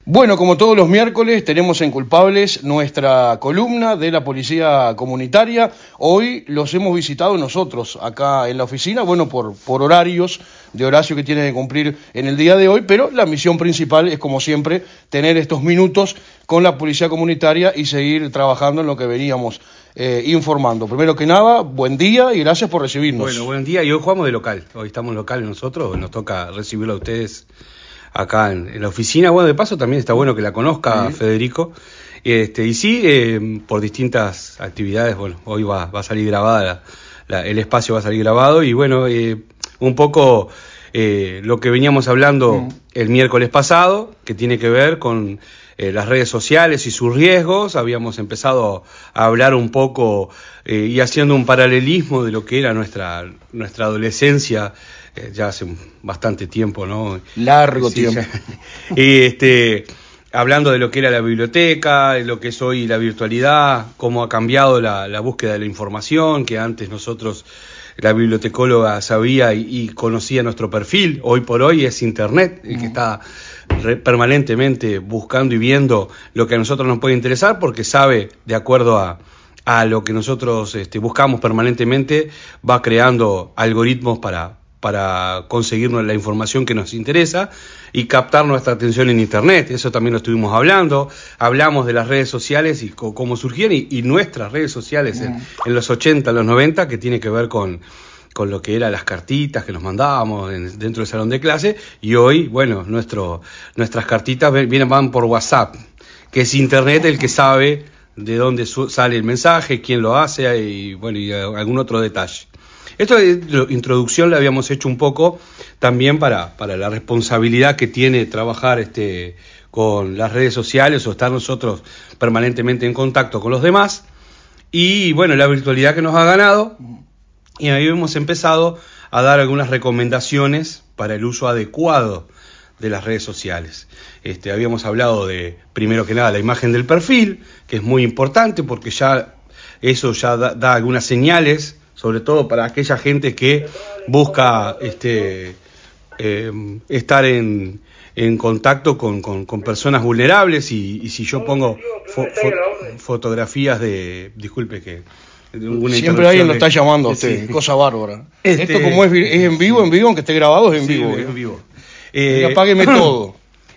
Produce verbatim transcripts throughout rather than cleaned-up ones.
Bueno, como todos los miércoles, tenemos en Culpables nuestra columna de la Policía Comunitaria. Hoy los hemos visitado nosotros acá en la oficina, bueno, por, por horarios de Horacio que tiene que cumplir en el día de hoy, pero la misión principal es, como siempre, tener estos minutos con la Policía Comunitaria y seguir trabajando en lo que veníamos eh, informando. Primero que nada, buen día y gracias por recibirnos. Bueno, buen día, y hoy jugamos de local. Hoy estamos locales nosotros, nos toca recibirlo a ustedes acá en, en la oficina. Bueno, de paso también está bueno que la conozca, sí. Federico. Este, y sí, eh, por distintas actividades, bueno, hoy va, va a salir grabada, la, la, el espacio va a salir grabado, y bueno, eh, un poco eh, lo que veníamos hablando mm. el miércoles pasado, que tiene que ver con eh, las redes sociales y sus riesgos. Habíamos empezado a hablar un poco eh, y haciendo un paralelismo de lo que era nuestra, nuestra adolescencia, ya hace bastante tiempo, ¿no? Largo sí, tiempo. Y este, hablando de lo que era la biblioteca, de lo que es hoy la virtualidad, cómo ha cambiado la, la búsqueda de la información, que antes nosotros, la bibliotecóloga sabía y, y conocía nuestro perfil. Hoy por hoy es Internet el que está re, permanentemente buscando y viendo lo que a nosotros nos puede interesar, porque sabe, de acuerdo a a lo que nosotros este, buscamos permanentemente, va creando algoritmos para para conseguirnos la información que nos interesa y captar nuestra atención en Internet. Eso también lo estuvimos hablando. Hablamos de las redes sociales y c- cómo surgieron, y, y nuestras redes sociales en, en los ochenta, los noventa, que tiene que ver con, con lo que eran las cartitas que nos mandábamos en, dentro del salón de clase, y hoy, bueno, nuestro, nuestras cartitas vienen, van por WhatsApp, que es Internet el que sabe de dónde su- sale el mensaje, quién lo hace y, bueno, y algún otro detalle. Esto de introducción la habíamos hecho un poco también para, para la responsabilidad que tiene trabajar este, con las redes sociales o estar nosotros permanentemente en contacto con los demás. Y bueno, la virtualidad que nos ha ganado. Y ahí hemos empezado a dar algunas recomendaciones para el uso adecuado de las redes sociales. Este, habíamos hablado de, primero que nada, la imagen del perfil, que es muy importante porque ya eso ya da, da algunas señales, sobre todo para aquella gente que busca este, eh, estar en, en contacto con, con, con personas vulnerables, y, y si yo pongo fo, fo, fotografías de... Disculpe que... Siempre alguien lo está llamando a usted, sí. Cosa bárbara. Este, Esto como es, es en vivo, sí. en vivo, aunque esté grabado, es en sí, vivo. Es ¿eh? en vivo. Eh, apágueme todo.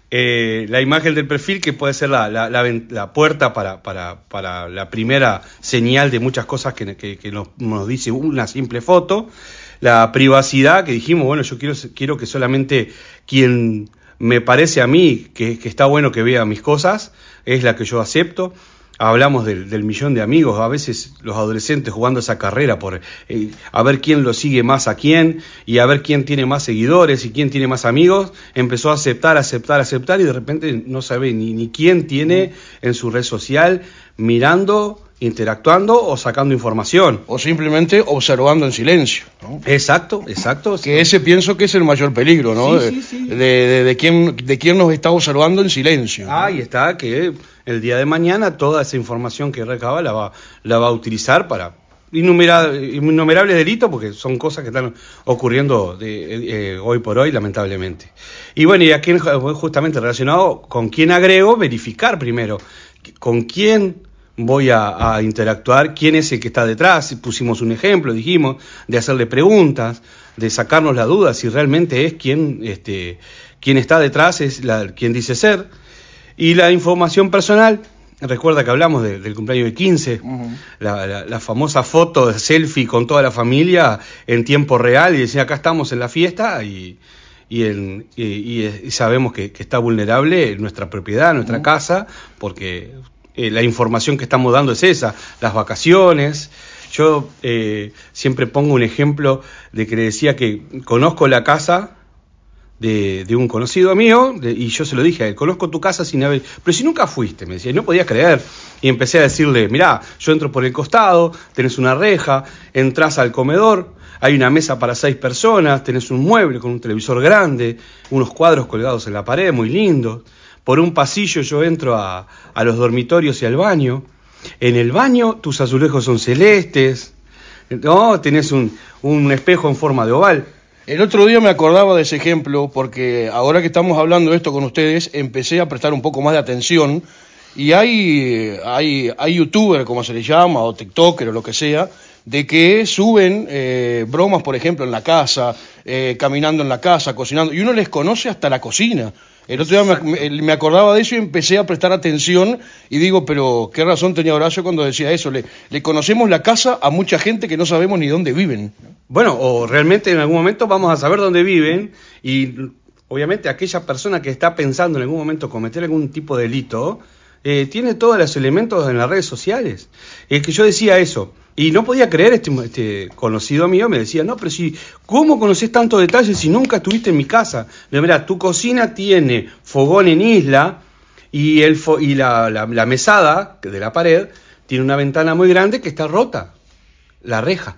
Eh, la imagen del perfil, que puede ser la, la, la, la puerta para, para, para la primera señal de muchas cosas que, que, que nos, nos dice una simple foto. La privacidad, que dijimos, bueno, yo quiero, quiero que solamente quien me parece a mí que, que está bueno que vea mis cosas es la que yo acepto. Hablamos del, del millón de amigos, a veces los adolescentes jugando esa carrera por eh, a ver quién lo sigue más a quién, y a ver quién tiene más seguidores y quién tiene más amigos. Empezó a aceptar, aceptar, aceptar, y de repente no sabe ni, ni quién tiene en su red social, mirando, interactuando o sacando información. O simplemente observando en silencio, ¿no? Exacto, exacto. Que sí. Ese pienso que es el mayor peligro, ¿no? Sí, sí, sí. De, de, de, de, quién, de quién nos está observando en silencio, ¿no? Ahí está, que el día de mañana toda esa información que recaba la va, la va a utilizar para innumerables, innumerables delitos, porque son cosas que están ocurriendo de, eh, hoy por hoy, lamentablemente. Y bueno, y aquí justamente relacionado con quién agrego, verificar primero con quién voy a, a interactuar, quién es el que está detrás. Pusimos un ejemplo, dijimos, de hacerle preguntas, de sacarnos la duda si realmente es quien, este, quien está detrás, es la, quien dice ser. Y la información personal, recuerda que hablamos de, del cumpleaños de quince, uh-huh. la, la, la famosa foto de selfie con toda la familia en tiempo real, y decía, acá estamos en la fiesta, y, y, en, y, y sabemos que, que está vulnerable nuestra propiedad, nuestra uh-huh. casa, porque eh, la información que estamos dando es esa, las vacaciones. Yo eh, siempre pongo un ejemplo de que le decía que conozco la casa De, de un conocido mío, de, y yo se lo dije a él, conozco tu casa sin haber... Pero si nunca fuiste, me decía, y no podía creer. Y empecé a decirle, mirá, yo entro por el costado, tenés una reja, entrás al comedor, hay una mesa para seis personas, tenés un mueble con un televisor grande, unos cuadros colgados en la pared, muy lindos. Por un pasillo yo entro a, a los dormitorios y al baño. En el baño tus azulejos son celestes, ¿no? Tenés un, un espejo en forma de oval. El otro día me acordaba de ese ejemplo porque ahora que estamos hablando de esto con ustedes, empecé a prestar un poco más de atención y hay, hay, hay youtubers, como se les llama, o tiktoker o lo que sea, de que suben eh, bromas, por ejemplo, en la casa, eh, caminando en la casa, cocinando, y uno les conoce hasta la cocina. El otro día me, me acordaba de eso y empecé a prestar atención y digo, pero qué razón tenía Horacio cuando decía eso, le, le conocemos la casa a mucha gente que no sabemos ni dónde viven. Bueno, o realmente en algún momento vamos a saber dónde viven y obviamente aquella persona que está pensando en algún momento cometer algún tipo de delito, eh, tiene todos los elementos en las redes sociales. Es que yo decía eso. Y no podía creer, este, este conocido mío me decía, no, pero si, ¿cómo conocés tantos detalles si nunca estuviste en mi casa? Le digo, mirá, tu cocina tiene fogón en isla y, el fo y la, la, la mesada de la pared tiene una ventana muy grande que está rota, la reja.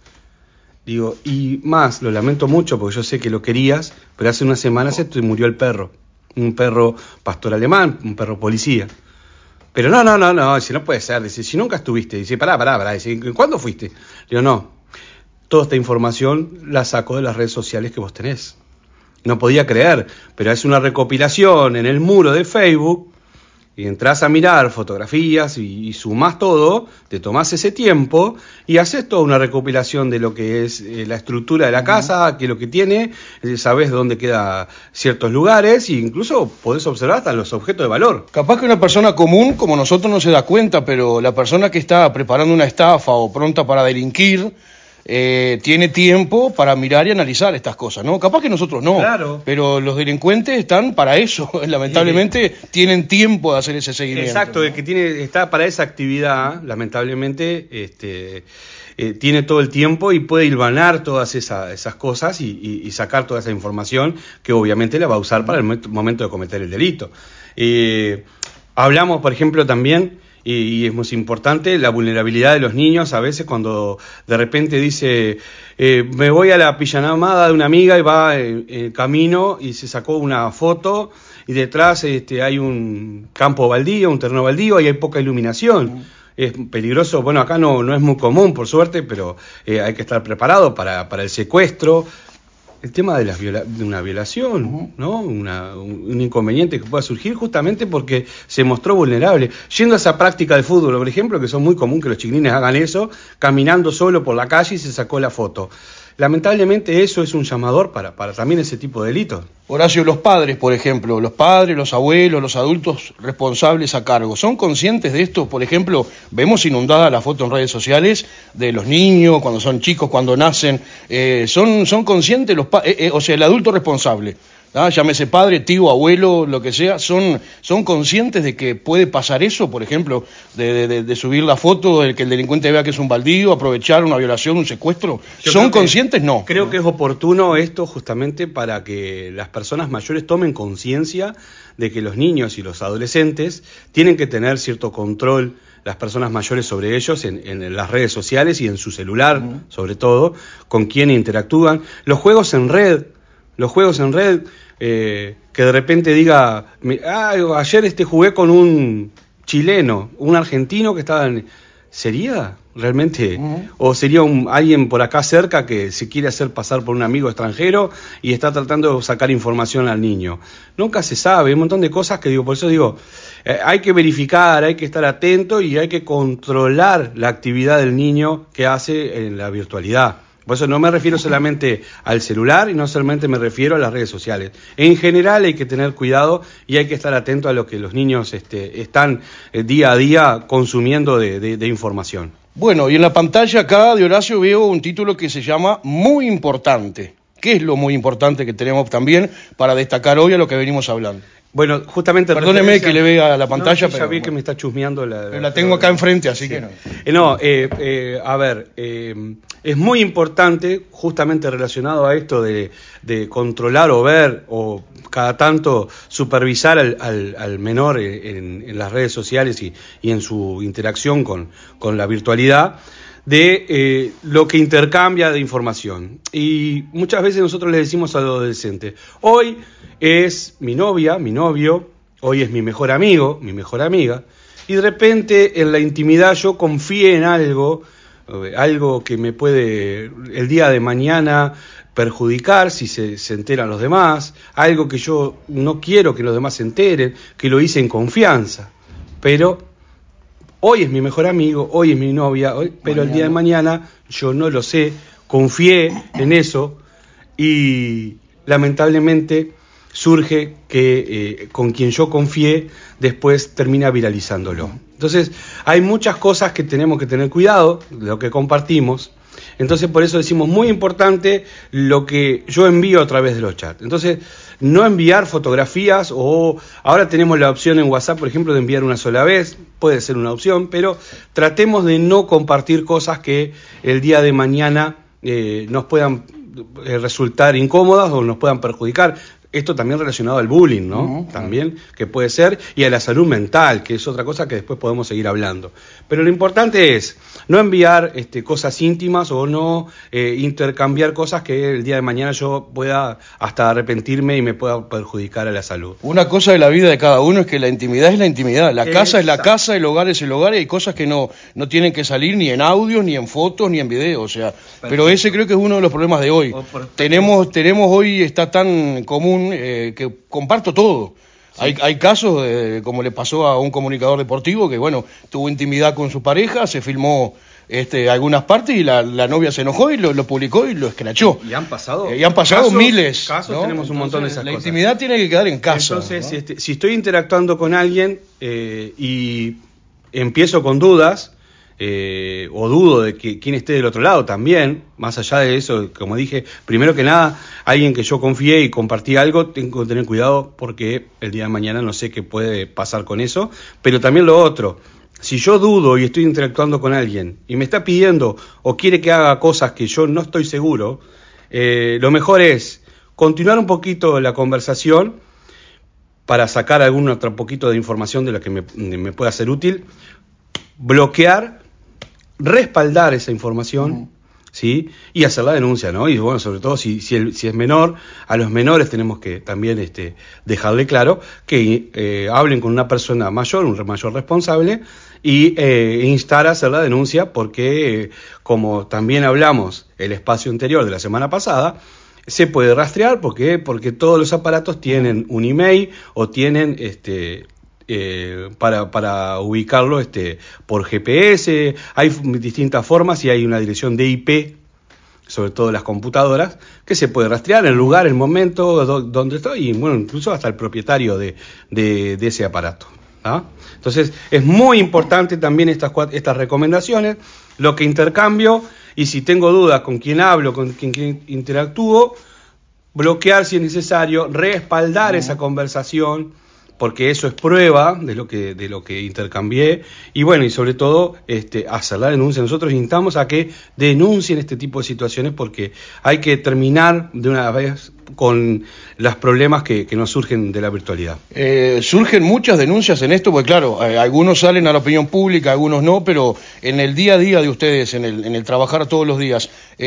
Digo, y más, lo lamento mucho porque yo sé que lo querías, pero hace unas semanas se te murió el perro, un perro pastor alemán, un perro policía. Pero no, no, no, no, si no puede ser, dice, si nunca estuviste, dice, pará, pará, pará, dice, ¿cuándo fuiste? Digo, no, toda esta información la saco de las redes sociales que vos tenés. No podía creer, pero es una recopilación en el muro de Facebook, y entras a mirar fotografías y, y sumás todo, te tomás ese tiempo y haces toda una recopilación de lo que es eh, la estructura de la casa, qué es lo que tiene, eh, sabés dónde quedan ciertos lugares e incluso podés observar hasta los objetos de valor. Capaz que una persona común como nosotros no se da cuenta, pero la persona que está preparando una estafa o pronta para delinquir, Eh, tiene tiempo para mirar y analizar estas cosas, ¿no? Capaz que nosotros no, claro, pero los delincuentes están para eso, lamentablemente sí. Tienen tiempo de hacer ese seguimiento. Exacto, ¿no? El que tiene, está para esa actividad, lamentablemente, este, eh, tiene todo el tiempo y puede hilvanar todas esa, esas cosas y, y, y sacar toda esa información que obviamente la va a usar para el momento de cometer el delito. Eh, hablamos, por ejemplo, también... Y es muy importante la vulnerabilidad de los niños a veces cuando de repente dice eh, me voy a la pillanamada de una amiga y va en, en camino y se sacó una foto y detrás este, hay un campo baldío, un terreno baldío y hay poca iluminación. Mm. Es peligroso, bueno acá no, no es muy común por suerte, pero eh, hay que estar preparado para, para el secuestro. El tema de, las viola de una violación, uh-huh. ¿no? Una, un, un inconveniente que pueda surgir justamente porque se mostró vulnerable. Yendo a esa práctica de fútbol, por ejemplo, que son muy común que los chiquilines hagan eso, caminando solo por la calle y se sacó la foto. Lamentablemente eso es un llamador para, para también ese tipo de delitos. Horacio, los padres, por ejemplo, los padres, los abuelos, los adultos responsables a cargo, ¿son conscientes de esto? Por ejemplo, vemos inundada la foto en redes sociales de los niños, cuando son chicos, cuando nacen, eh, ¿son, son conscientes los padres, eh, eh, o sea, el adulto responsable? ¿Ah? Llámese padre, tío, abuelo, lo que sea, ¿son, son conscientes de que puede pasar eso, por ejemplo, de, de, de subir la foto, de que el delincuente vea que es un baldío, aprovechar una violación, un secuestro? Yo ¿Son conscientes? Que, no. Creo que es oportuno esto justamente para que las personas mayores tomen conciencia de que los niños y los adolescentes tienen que tener cierto control, las personas mayores sobre ellos en, en las redes sociales y en su celular, uh-huh. sobre todo, con quién interactúan. Los juegos en red, los juegos en red... Eh, que de repente diga, ah, ayer este jugué con un chileno, un argentino que estaba en... ¿Sería realmente? Uh-huh. ¿O sería un, alguien por acá cerca que se quiere hacer pasar por un amigo extranjero y está tratando de sacar información al niño? Nunca se sabe, hay un montón de cosas que digo, por eso digo, eh, hay que verificar, hay que estar atento y hay que controlar la actividad del niño que hace en la virtualidad. Por eso no me refiero solamente al celular y no solamente me refiero a las redes sociales. En general hay que tener cuidado y hay que estar atento a lo que los niños este, están eh, día a día consumiendo de, de, de información. Bueno, y en la pantalla acá de Horacio veo un título que se llama Muy Importante. ¿Qué es lo muy importante que tenemos también para destacar hoy a lo que venimos hablando? Bueno, justamente... Perdóneme que le vea la pantalla, no, sí, pero... ya vi bueno, que me está chusmeando la... Pero la tengo acá enfrente, así sí. que no. Eh, no, eh, eh, a ver, eh, es muy importante, justamente relacionado a esto de, de controlar o ver o cada tanto supervisar al, al, al menor en, en las redes sociales y, y en su interacción con, con la virtualidad, de eh, lo que intercambia de información. Y muchas veces nosotros le decimos a los adolescentes, hoy es mi novia, mi novio, hoy es mi mejor amigo, mi mejor amiga, y de repente en la intimidad yo confíe en algo, eh, algo que me puede el día de mañana perjudicar si se, se enteran los demás, algo que yo no quiero que los demás se enteren, que lo hice en confianza, pero hoy es mi mejor amigo, hoy es mi novia, hoy, pero mañana. El día de mañana yo no lo sé, confié en eso y lamentablemente surge que eh, con quien yo confié después termina viralizándolo. Entonces hay muchas cosas que tenemos que tener cuidado de lo que compartimos. Entonces por eso decimos muy importante lo que yo envío a través de los chats. Entonces no enviar fotografías, o ahora tenemos la opción en WhatsApp, por ejemplo, de enviar una sola vez, puede ser una opción, pero tratemos de no compartir cosas que el día de mañana eh, nos puedan eh, resultar incómodas o nos puedan perjudicar. Esto también relacionado al bullying, ¿no? Uh-huh. También, que puede ser, y a la salud mental, que es otra cosa que después podemos seguir hablando. Pero lo importante es no enviar este, cosas íntimas o no eh, intercambiar cosas que el día de mañana yo pueda hasta arrepentirme y me pueda perjudicar a la salud. Una cosa de la vida de cada uno es que la intimidad es la intimidad. La casa Exacto. es la casa, el hogar es el hogar, y hay cosas que no, no tienen que salir ni en audios, ni en fotos, ni en videos. O sea, Perfecto. Pero ese creo que es uno de los problemas de hoy. Por... Tenemos, tenemos hoy, está tan común Eh, que comparto todo. Sí. Hay, hay casos, de, como le pasó a un comunicador deportivo, que bueno, tuvo intimidad con su pareja, se filmó este, algunas partes y la, la novia se enojó y lo, lo publicó y lo escrachó. Y han pasado, eh, y han pasado casos, miles. Casos, ¿no? Tenemos un Entonces, montón de esas la cosas. La intimidad tiene que quedar en casa. Entonces, ¿no? este, si estoy interactuando con alguien eh, y empiezo con dudas, Eh, o dudo de que quien esté del otro lado también, más allá de eso, como dije, primero que nada, alguien que yo confié y compartí algo, tengo que tener cuidado porque el día de mañana no sé qué puede pasar con eso, pero también lo otro, si yo dudo y estoy interactuando con alguien y me está pidiendo o quiere que haga cosas que yo no estoy seguro, eh, lo mejor es continuar un poquito la conversación para sacar algún otro poquito de información de la que me, me pueda ser útil, bloquear, respaldar esa información, uh-huh. ¿sí? Y hacer la denuncia, ¿no? Y bueno, sobre todo si, si, el, si es menor, a los menores tenemos que también este, dejarle claro que eh, hablen con una persona mayor, un mayor responsable, y eh, instar a hacer la denuncia porque, eh, como también hablamos el espacio anterior de la semana pasada, se puede rastrear porque, porque todos los aparatos tienen un email o tienen este Eh, para, para ubicarlo este, por G P S, hay distintas formas y hay una dirección de I P, sobre todo las computadoras, que se puede rastrear el lugar, el momento, do, donde estoy, y bueno, incluso hasta el propietario de, de, de ese aparato. ¿Ah? Entonces, es muy importante también estas, estas recomendaciones, lo que intercambio, y si tengo dudas con quién hablo, con quién, quién interactúo, bloquear si es necesario, respaldar uh-huh. esa conversación, porque eso es prueba de lo que de lo que intercambié, y bueno, y sobre todo este, hacer la denuncia. Nosotros instamos a que denuncien este tipo de situaciones porque hay que terminar de una vez con los problemas que, que nos surgen de la virtualidad. Eh, surgen muchas denuncias en esto, porque claro, eh, algunos salen a la opinión pública, algunos no, pero en el día a día de ustedes, en el, en el trabajar todos los días,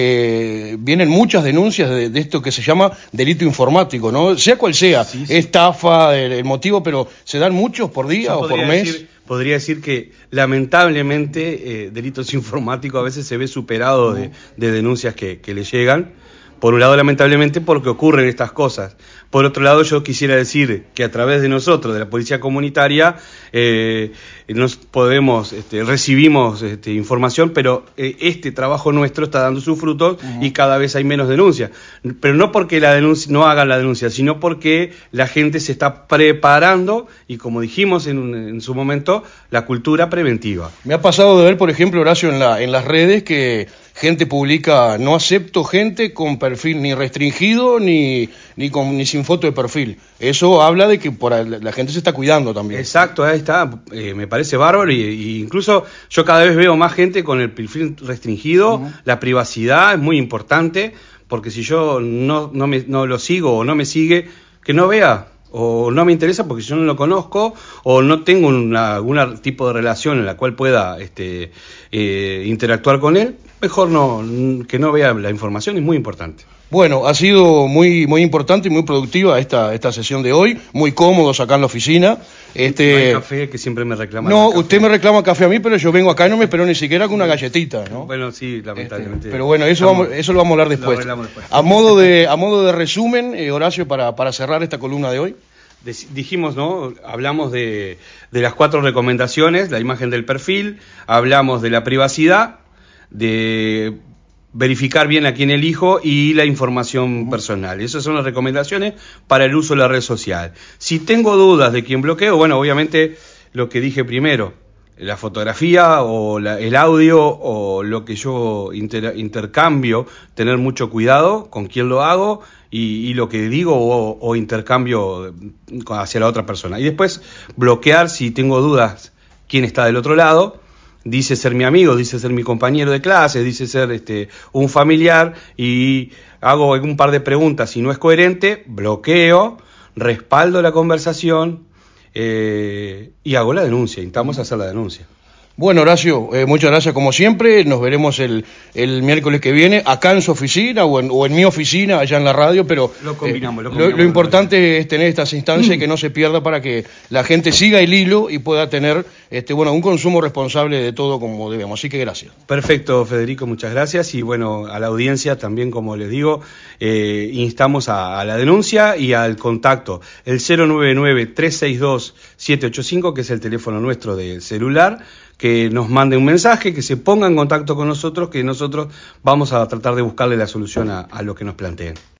eh, vienen muchas denuncias de, de esto que se llama delito informático, ¿no? Sea cual sea, sí, sí. estafa, el, el motivo, pero ¿se dan muchos por día Yo o por mes? Decir, podría decir que lamentablemente eh, delitos informáticos a veces se ve superado de, de denuncias que, que le llegan. Por un lado, lamentablemente, porque ocurren estas cosas. Por otro lado, yo quisiera decir que a través de nosotros, de la Policía Comunitaria, eh, nos podemos, este, recibimos este, información, pero eh, este trabajo nuestro está dando sus frutos uh-huh. y cada vez hay menos denuncias. Pero no porque la denuncia, no hagan la denuncia, sino porque la gente se está preparando y, como dijimos en, en su momento, la cultura preventiva. Me ha pasado de ver, por ejemplo, Horacio, en, la, en las redes que gente publica, no acepto gente con perfil ni restringido ni ni, con, ni sin foto de perfil. Eso habla de que por la, la gente se está cuidando también. Exacto, ahí está, eh, me parece bárbaro y, y incluso yo cada vez veo más gente con el perfil restringido, uh-huh. La privacidad es muy importante, porque si yo no, no, me, no lo sigo o no me sigue, que no vea. O no me interesa porque yo no lo conozco o no tengo una, algún tipo de relación en la cual pueda este, eh, interactuar con él, mejor no que no vea la información, es muy importante. Bueno, ha sido muy muy importante y muy productiva esta esta sesión de hoy, muy cómodos acá en la oficina. Este, no hay café, que siempre me reclama. No, usted me reclama café a mí, pero yo vengo acá y no me espero ni siquiera con una galletita, ¿no? Bueno, sí, lamentablemente. Este, pero bueno, eso, vamos, eso lo vamos a hablar después. después. A modo de, a modo de resumen, eh, Horacio, para, para cerrar esta columna de hoy. Dijimos, ¿no? Hablamos de, de las cuatro recomendaciones, la imagen del perfil, hablamos de la privacidad, de verificar bien a quién elijo y la información personal. Esas son las recomendaciones para el uso de la red social. Si tengo dudas de quién bloqueo, bueno, obviamente lo que dije primero, la fotografía o la, el audio o lo que yo inter, intercambio, tener mucho cuidado con quién lo hago y, y lo que digo o, o intercambio hacia la otra persona. Y después bloquear si tengo dudas quién está del otro lado. Dice ser mi amigo, dice ser mi compañero de clase, dice ser este, un familiar y hago un par de preguntas. Si no es coherente, bloqueo, respaldo la conversación eh, y hago la denuncia, intentamos hacer la denuncia. Bueno, Horacio, eh, muchas gracias como siempre. Nos veremos el, el miércoles que viene acá en su oficina o en, o en mi oficina, allá en la radio, pero lo combinamos, eh, lo, combinamos lo, lo importante es tener estas instancias y que no se pierda para que la gente siga el hilo y pueda tener este, bueno, un consumo responsable de todo como debemos. Así que gracias. Perfecto, Federico, muchas gracias. Y bueno, a la audiencia también, como les digo, eh, instamos a, a la denuncia y al contacto. El cero nueve nueve, tres seis dos, siete ocho cinco, que es el teléfono nuestro de celular, que nos mande un mensaje, que se ponga en contacto con nosotros, que nosotros vamos a tratar de buscarle la solución a, a lo que nos planteen.